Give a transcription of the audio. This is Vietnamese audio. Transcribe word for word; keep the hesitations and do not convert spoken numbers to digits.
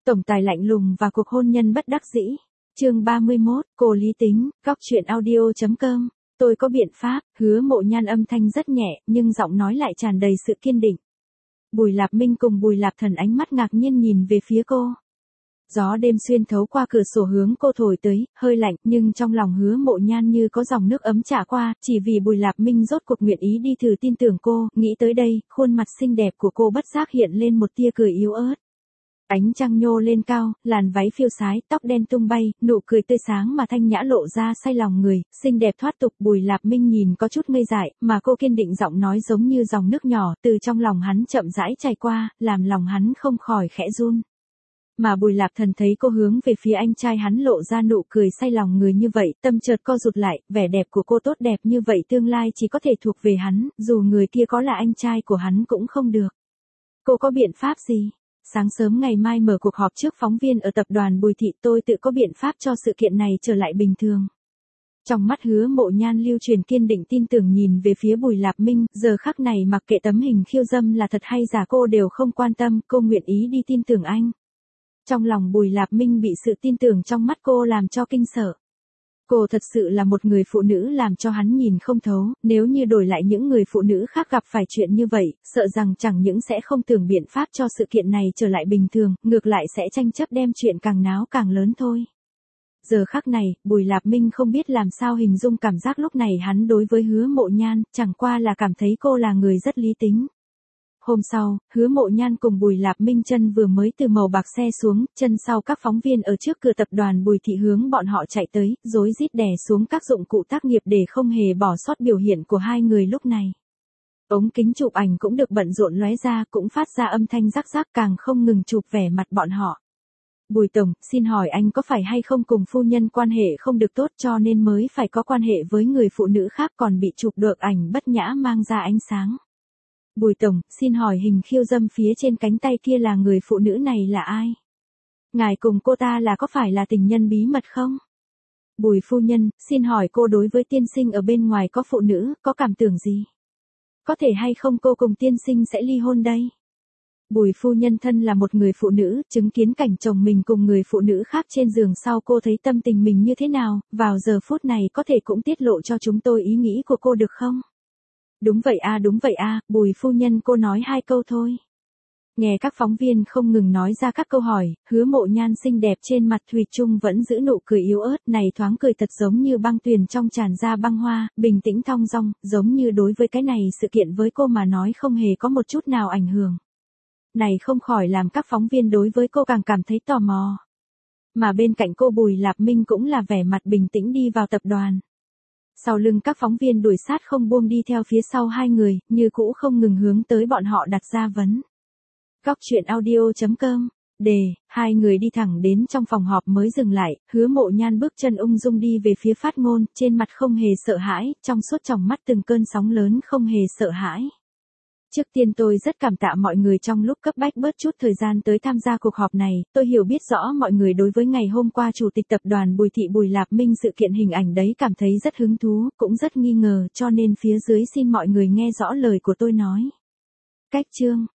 Tổng tài lạnh lùng và cuộc hôn nhân bất đắc dĩ. Chương ba mươi mốt, cô lý tính, góc truyện audio chấm com. Tôi có biện pháp. Hứa Mộ Nhan âm thanh rất nhẹ, nhưng giọng nói lại tràn đầy sự kiên định. Bùi Lạp Minh cùng Bùi Lạp Thần ánh mắt ngạc nhiên nhìn về phía cô. Gió đêm xuyên thấu qua cửa sổ hướng cô thổi tới, hơi lạnh, nhưng trong lòng Hứa Mộ Nhan như có dòng nước ấm trả qua, chỉ vì Bùi Lạp Minh rốt cuộc nguyện ý đi thử tin tưởng cô. Nghĩ tới đây, khuôn mặt xinh đẹp của cô bất giác hiện lên một tia cười yếu ớt. Ánh trăng nhô lên cao, làn váy phiêu sái, tóc đen tung bay, nụ cười tươi sáng mà thanh nhã lộ ra say lòng người, xinh đẹp thoát tục. Bùi Lạp Minh nhìn có chút ngây dại, mà cô kiên định giọng nói giống như dòng nước nhỏ, từ trong lòng hắn chậm rãi chảy qua, làm lòng hắn không khỏi khẽ run. Mà Bùi Lạp Thần thấy cô hướng về phía anh trai hắn lộ ra nụ cười say lòng người như vậy, tâm chợt co rụt lại, vẻ đẹp của cô tốt đẹp như vậy tương lai chỉ có thể thuộc về hắn, dù người kia có là anh trai của hắn cũng không được. Cô có biện pháp gì? Sáng sớm ngày mai mở cuộc họp trước phóng viên ở tập đoàn Bùi Thị, tôi tự có biện pháp cho sự kiện này trở lại bình thường. Trong mắt Hứa Mộ Nhan lưu truyền kiên định tin tưởng nhìn về phía Bùi Lạp Minh, giờ khắc này mặc kệ tấm hình khiêu dâm là thật hay giả cô đều không quan tâm, cô nguyện ý đi tin tưởng anh. Trong lòng Bùi Lạp Minh bị sự tin tưởng trong mắt cô làm cho kinh sợ. Cô thật sự là một người phụ nữ làm cho hắn nhìn không thấu, nếu như đổi lại những người phụ nữ khác gặp phải chuyện như vậy, sợ rằng chẳng những sẽ không tưởng biện pháp cho sự kiện này trở lại bình thường, ngược lại sẽ tranh chấp đem chuyện càng náo càng lớn thôi. Giờ khắc này, Bùi Lạp Minh không biết làm sao hình dung cảm giác lúc này hắn đối với Hứa Mộ Nhan, chẳng qua là cảm thấy cô là người rất lý tính. Hôm sau, Hứa Mộ Nhan cùng Bùi Lạp Minh chân vừa mới từ màu bạc xe xuống, chân sau các phóng viên ở trước cửa tập đoàn Bùi Thị hướng bọn họ chạy tới, rối rít đè xuống các dụng cụ tác nghiệp để không hề bỏ sót biểu hiện của hai người lúc này. Ống kính chụp ảnh cũng được bận rộn lóe ra, cũng phát ra âm thanh rắc rắc, càng không ngừng chụp vẻ mặt bọn họ. Bùi Tổng, xin hỏi anh có phải hay không cùng phu nhân quan hệ không được tốt cho nên mới phải có quan hệ với người phụ nữ khác còn bị chụp được ảnh bất nhã mang ra ánh sáng? Bùi Tổng, xin hỏi hình khiêu dâm phía trên cánh tay kia là người phụ nữ này là ai? Ngài cùng cô ta là có phải là tình nhân bí mật không? Bùi phu nhân, xin hỏi cô đối với tiên sinh ở bên ngoài có phụ nữ, có cảm tưởng gì? Có thể hay không cô cùng tiên sinh sẽ ly hôn đây? Bùi phu nhân thân là một người phụ nữ, chứng kiến cảnh chồng mình cùng người phụ nữ khác trên giường sau cô thấy tâm tình mình như thế nào, vào giờ phút này có thể cũng tiết lộ cho chúng tôi ý nghĩ của cô được không? Đúng vậy a, đúng vậy a, Bùi phu nhân cô nói hai câu thôi. Nghe các phóng viên không ngừng nói ra các câu hỏi, Hứa Mộ Nhan xinh đẹp trên mặt thủy chung vẫn giữ nụ cười yếu ớt, này thoáng cười thật giống như băng tuyền trong tràn ra băng hoa, bình tĩnh thong dong, giống như đối với cái này sự kiện với cô mà nói không hề có một chút nào ảnh hưởng. Này không khỏi làm các phóng viên đối với cô càng cảm thấy tò mò. Mà bên cạnh cô Bùi Lạp Minh cũng là vẻ mặt bình tĩnh đi vào tập đoàn. Sau lưng các phóng viên đuổi sát không buông đi theo phía sau hai người, như cũ không ngừng hướng tới bọn họ đặt ra vấn. Góc truyện audio chấm com. Đề, hai người đi thẳng đến trong phòng họp mới dừng lại, Hứa Mộ Nhan bước chân ung dung đi về phía phát ngôn, trên mặt không hề sợ hãi, trong suốt tròng mắt từng cơn sóng lớn không hề sợ hãi. Trước tiên tôi rất cảm tạ mọi người trong lúc cấp bách bớt chút thời gian tới tham gia cuộc họp này, tôi hiểu biết rõ mọi người đối với ngày hôm qua Chủ tịch tập đoàn Bùi Thị Bùi Lạp Minh sự kiện hình ảnh đấy cảm thấy rất hứng thú, cũng rất nghi ngờ, cho nên phía dưới xin mọi người nghe rõ lời của tôi nói. Cách chương.